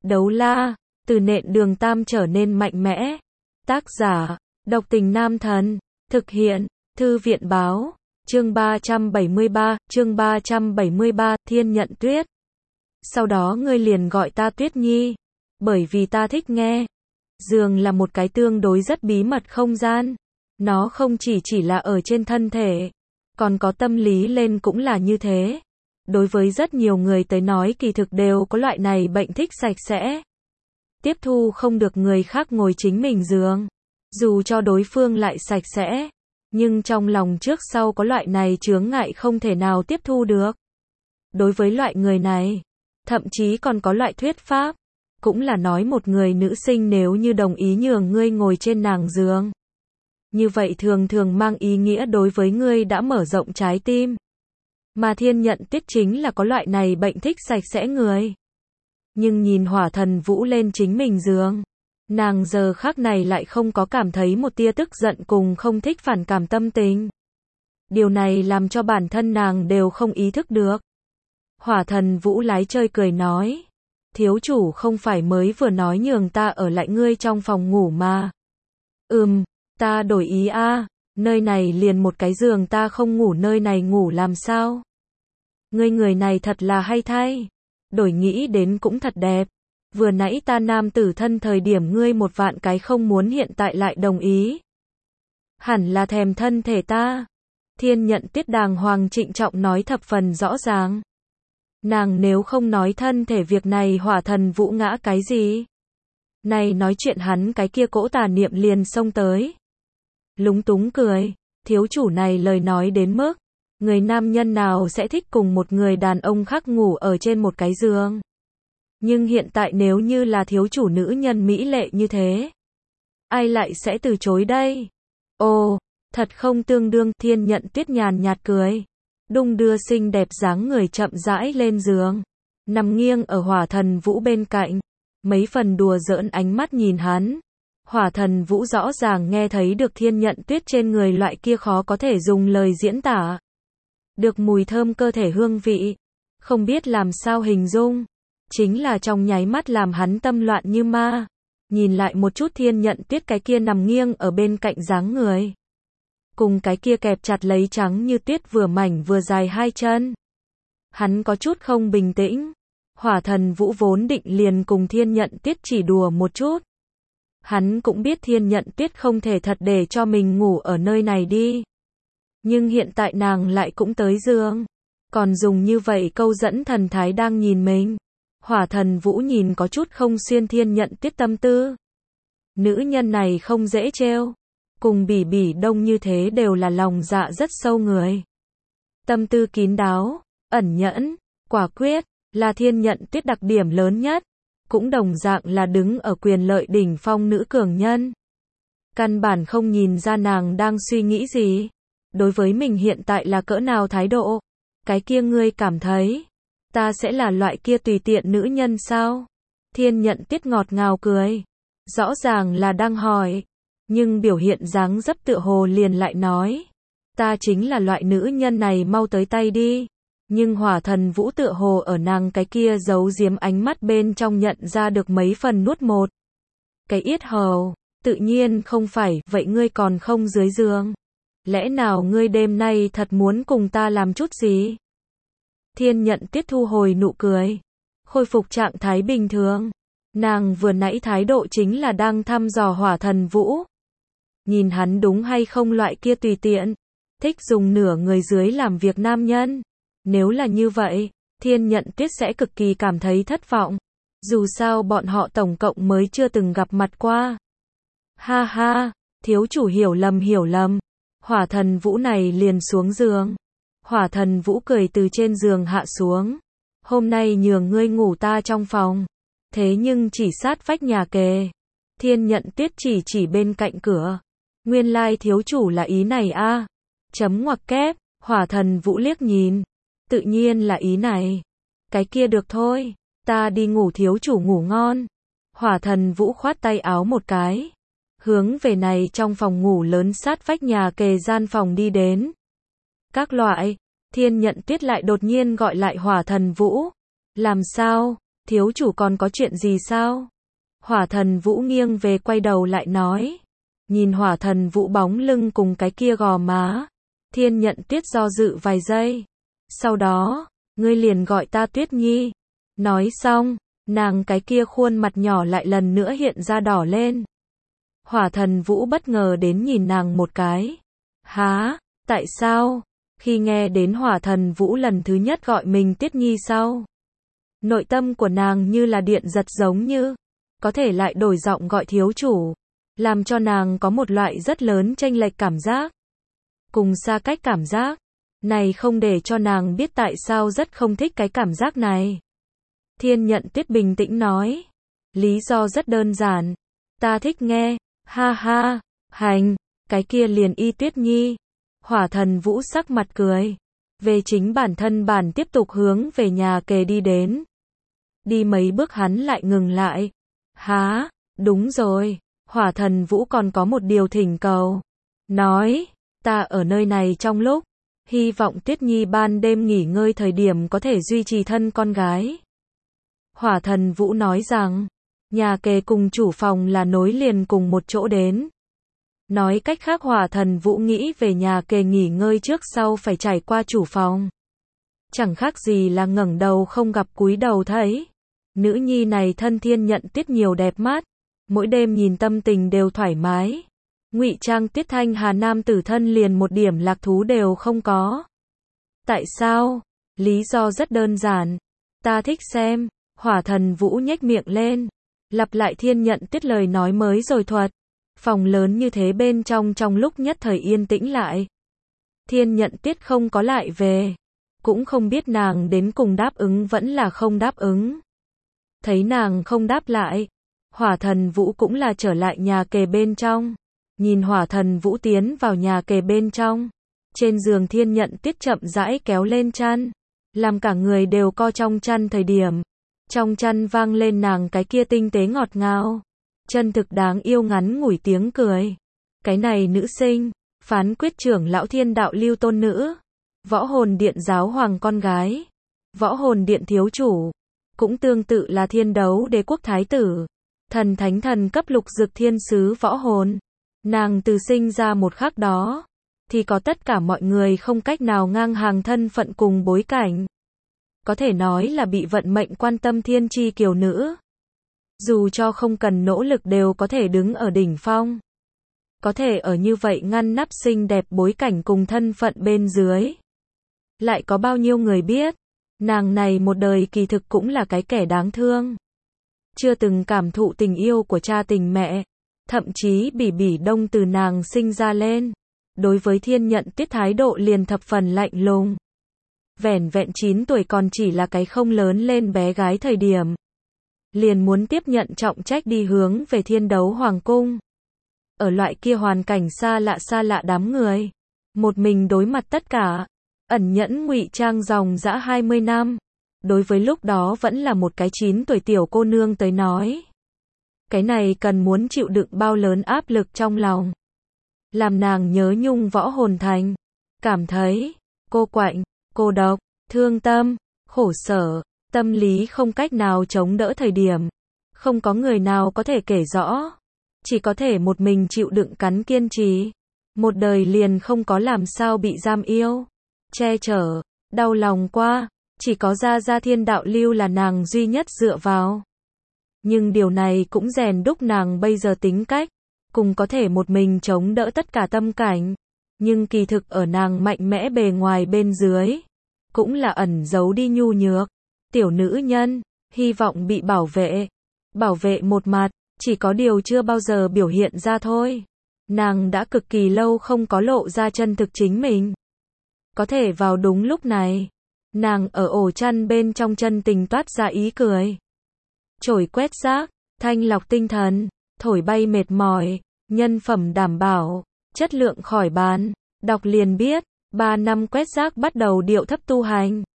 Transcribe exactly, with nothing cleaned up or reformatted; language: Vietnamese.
Đấu la, từ nện đường tam trở nên mạnh mẽ. Tác giả, độc tình nam thần. Thực hiện, thư viện báo. Chương ba trăm bảy mươi ba, chương ba trăm bảy mươi ba, Thiên Nhận Tuyết. Sau đó ngươi liền gọi ta Tuyết Nhi, bởi vì ta thích nghe. Giường là một cái tương đối rất bí mật không gian. Nó không chỉ chỉ là ở trên thân thể, còn có tâm lý lên cũng là như thế. Đối với rất nhiều người tới nói kỳ thực đều có loại này bệnh thích sạch sẽ. Tiếp thu không được người khác ngồi chính mình giường. Dù cho đối phương lại sạch sẽ, nhưng trong lòng trước sau có loại này chướng ngại không thể nào tiếp thu được. Đối với loại người này, thậm chí còn có loại thuyết pháp, cũng là nói một người nữ sinh nếu như đồng ý nhường ngươi ngồi trên nàng giường, như vậy thường thường mang ý nghĩa đối với ngươi đã mở rộng trái tim. Mà Thiên Nhận Tuyết chính là có loại này bệnh thích sạch sẽ người. Nhưng nhìn Hỏa Thần Vũ lên chính mình giường, nàng giờ khắc này lại không có cảm thấy một tia tức giận cùng không thích phản cảm tâm tình. Điều này làm cho bản thân nàng đều không ý thức được. Hỏa Thần Vũ lái chơi cười nói, thiếu chủ không phải mới vừa nói nhường ta ở lại ngươi trong phòng ngủ mà. Ừm, ta đổi ý a, nơi này liền một cái giường ta không ngủ nơi này ngủ làm sao? Ngươi người này thật là hay thay. Đổi nghĩ đến cũng thật đẹp. Vừa nãy ta nam tử thân thời điểm ngươi một vạn cái không muốn hiện tại lại đồng ý. Hẳn là thèm thân thể ta. Thiên Nhận Tuyết đàng hoàng trịnh trọng nói thập phần rõ ràng. Nàng nếu không nói thân thể việc này Hỏa Thần Vũ ngã cái gì? Này nói chuyện hắn cái kia cỗ tà niệm liền xông tới. Lúng túng cười, thiếu chủ này lời nói đến mức, người nam nhân nào sẽ thích cùng một người đàn ông khác ngủ ở trên một cái giường. Nhưng hiện tại nếu như là thiếu chủ nữ nhân mỹ lệ như thế, ai lại sẽ từ chối đây? Ồ, thật không tương đương. Thiên Nhận Tuyết nhàn nhạt cười, đung đưa xinh đẹp dáng người chậm rãi lên giường, nằm nghiêng ở Hỏa Thần Vũ bên cạnh, mấy phần đùa giỡn ánh mắt nhìn hắn. Hỏa Thần Vũ rõ ràng nghe thấy được Thiên Nhận Tuyết trên người loại kia khó có thể dùng lời diễn tả được mùi thơm cơ thể hương vị, không biết làm sao hình dung, chính là trong nháy mắt làm hắn tâm loạn như ma. Nhìn lại một chút Thiên Nhận Tuyết cái kia nằm nghiêng ở bên cạnh dáng người, cùng cái kia kẹp chặt lấy trắng như tuyết vừa mảnh vừa dài hai chân, hắn có chút không bình tĩnh. Hỏa Thần Vũ vốn định liền cùng Thiên Nhận Tuyết chỉ đùa một chút. Hắn cũng biết Thiên Nhận Tuyết không thể thật để cho mình ngủ ở nơi này đi. Nhưng hiện tại nàng lại cũng tới giường, còn dùng như vậy câu dẫn thần thái đang nhìn mình. Hỏa Thần Vũ nhìn có chút không xuyên Thiên Nhận Tuyết tâm tư. Nữ nhân này không dễ trêu, cùng Bỉ Bỉ Đông như thế đều là lòng dạ rất sâu người. Tâm tư kín đáo, ẩn nhẫn, quả quyết, là Thiên Nhận Tuyết đặc điểm lớn nhất, cũng đồng dạng là đứng ở quyền lợi đỉnh phong nữ cường nhân. Căn bản không nhìn ra nàng đang suy nghĩ gì, đối với mình hiện tại là cỡ nào thái độ. Cái kia ngươi cảm thấy, ta sẽ là loại kia tùy tiện nữ nhân sao? Thiên Nhận Tuyết ngọt ngào cười, rõ ràng là đang hỏi, nhưng biểu hiện dáng dấp tựa hồ liền lại nói, ta chính là loại nữ nhân này, mau tới tay đi. Nhưng Hỏa Thần Vũ tựa hồ ở nàng cái kia giấu giếm ánh mắt bên trong nhận ra được mấy phần nuốt một cái yết hầu, tự nhiên không phải. Vậy ngươi còn không dưới giường? Lẽ nào ngươi đêm nay thật muốn cùng ta làm chút gì? Thiên Nhận Tuyết thu hồi nụ cười, khôi phục trạng thái bình thường. Nàng vừa nãy thái độ chính là đang thăm dò Hỏa Thần Vũ, nhìn hắn đúng hay không loại kia tùy tiện, thích dùng nửa người dưới làm việc nam nhân. Nếu là như vậy, Thiên Nhận Tuyết sẽ cực kỳ cảm thấy thất vọng. Dù sao bọn họ tổng cộng mới chưa từng gặp mặt qua. Ha ha, thiếu chủ hiểu lầm hiểu lầm. Hỏa Thần Vũ này liền xuống giường. Hỏa Thần Vũ cười từ trên giường hạ xuống. Hôm nay nhường ngươi ngủ ta trong phòng, thế nhưng chỉ sát vách nhà kề. Thiên Nhận Tuyết chỉ chỉ bên cạnh cửa. Nguyên lai thiếu chủ là ý này a. À. Chấm ngoặc kép. Hỏa Thần Vũ liếc nhìn, tự nhiên là ý này. Cái kia được thôi, ta đi ngủ, thiếu chủ ngủ ngon. Hỏa Thần Vũ khoát tay áo một cái, hướng về này trong phòng ngủ lớn sát vách nhà kề gian phòng đi đến. Các loại, Thiên Nhận Tuyết lại đột nhiên gọi lại Hỏa Thần Vũ. Làm sao? thiếu chủ còn có chuyện gì sao? Hỏa thần Vũ nghiêng về quay đầu lại nói. Nhìn hỏa thần Vũ bóng lưng cùng cái kia gò má. Thiên Nhận Tuyết do dự vài giây. Sau đó, ngươi liền gọi ta Tuyết Nhi. Nói xong, nàng cái kia khuôn mặt nhỏ lại lần nữa hiện ra đỏ lên. Hỏa thần Vũ bất ngờ đến nhìn nàng một cái. Há, tại sao? Khi nghe đến hỏa thần Vũ lần thứ nhất gọi mình Tuyết Nhi sau. Nội tâm của nàng như là điện giật giống như. Có thể lại đổi giọng gọi thiếu chủ. Làm cho nàng có một loại rất lớn chênh lệch cảm giác. Cùng xa cách cảm giác. Này không để cho nàng biết tại sao rất không thích cái cảm giác này. Thiên Nhận Tuyết bình tĩnh nói. Lý do rất đơn giản. Ta thích nghe. Ha ha. Hành. Cái kia liền y Tuyết Nhi. Hỏa thần Vũ sắc mặt cười. Về chính bản thân bản tiếp tục hướng về nhà kề đi đến. Đi mấy bước hắn lại ngừng lại. Há. Đúng rồi. Hỏa thần Vũ còn có một điều thỉnh cầu. Nói. Ta ở nơi này trong lúc. Hy vọng Tuyết Nhi ban đêm nghỉ ngơi thời điểm có thể duy trì thân con gái. Hỏa thần Vũ nói rằng. Nhà kề cùng chủ phòng là nối liền cùng một chỗ đến. Nói cách khác hỏa thần Vũ nghĩ về nhà kề nghỉ ngơi trước sau phải trải qua chủ phòng. Chẳng khác gì là ngẩng đầu không gặp cúi đầu thấy. Nữ nhi này thân Thiên Nhận Tuyết nhiều đẹp mắt. Mỗi đêm nhìn tâm tình đều thoải mái. Ngụy trang Tuyết Thanh Hà nam tử thân liền một điểm lạc thú đều không có. Tại sao? Lý do rất đơn giản. Ta thích xem. Hỏa thần Vũ nhếch miệng lên. Lặp lại Thiên Nhận Tuyết lời nói mới rồi thuật. Phòng lớn như thế bên trong trong lúc nhất thời yên tĩnh lại. Thiên Nhận Tuyết không có lại về. Cũng không biết nàng đến cùng đáp ứng vẫn là không đáp ứng. Thấy nàng không đáp lại. Hỏa thần Vũ cũng là trở lại nhà kề bên trong. Nhìn hỏa thần Vũ tiến vào nhà kề bên trong. Trên giường Thiên Nhận Tuyết chậm rãi kéo lên chăn. Làm cả người đều co trong chăn thời điểm. Trong chăn vang lên nàng cái kia tinh tế ngọt ngào. Chân thực đáng yêu ngắn ngủi tiếng cười. Cái này nữ sinh. Phán quyết trưởng lão Thiên Đạo Lưu tôn nữ. Võ hồn điện giáo hoàng con gái. Võ hồn điện thiếu chủ. Cũng tương tự là thiên đấu đế quốc thái tử. Thần thánh thần cấp lục dực thiên sứ võ hồn. Nàng từ sinh ra một khắc đó. Thì có tất cả mọi người không cách nào ngang hàng thân phận cùng bối cảnh. Có thể nói là bị vận mệnh quan tâm thiên chi kiều nữ. Dù cho không cần nỗ lực đều có thể đứng ở đỉnh phong. Có thể ở như vậy ngăn nắp xinh đẹp bối cảnh cùng thân phận bên dưới. Lại có bao nhiêu người biết. Nàng này một đời kỳ thực cũng là cái kẻ đáng thương. Chưa từng cảm thụ tình yêu của cha tình mẹ. Thậm chí bỉ bỉ đông từ nàng sinh ra lên. Đối với Thiên Nhận Tuyết thái độ liền thập phần lạnh lùng. Vẻn vẹn chín tuổi còn chỉ là cái không lớn lên bé gái thời điểm. Liền muốn tiếp nhận trọng trách đi hướng về thiên đấu hoàng cung. Ở loại kia hoàn cảnh xa lạ xa lạ đám người. Một mình đối mặt tất cả. Ẩn nhẫn ngụy trang dòng dã hai mươi năm. Đối với lúc đó vẫn là một cái chín tuổi tiểu cô nương tới nói. Cái này cần muốn chịu đựng bao lớn áp lực trong lòng. Làm nàng nhớ nhung võ hồn thành. Cảm thấy cô quạnh, cô độc, thương tâm, khổ sở, tâm lý không cách nào chống đỡ thời điểm. Không có người nào có thể kể rõ. Chỉ có thể một mình chịu đựng cắn kiên trì. Một đời liền không có làm sao bị giam yêu. Che chở, đau lòng qua. Chỉ có Gia Gia Thiên Đạo Lưu là nàng duy nhất dựa vào. Nhưng điều này cũng rèn đúc nàng bây giờ tính cách. Cùng có thể một mình chống đỡ tất cả tâm cảnh. Nhưng kỳ thực ở nàng mạnh mẽ bề ngoài bên dưới. Cũng là ẩn giấu đi nhu nhược. Tiểu nữ nhân, hy vọng bị bảo vệ. Bảo vệ một mặt, chỉ có điều chưa bao giờ biểu hiện ra thôi. Nàng đã cực kỳ lâu không có lộ ra chân thực chính mình. Có thể vào đúng lúc này. Nàng ở ổ chăn bên trong chân tình toát ra ý cười. Chổi quét rác, thanh lọc tinh thần, thổi bay mệt mỏi, nhân phẩm đảm bảo, chất lượng khỏi bàn. Đọc liền biết, ba năm quét rác bắt đầu điệu thấp tu hành.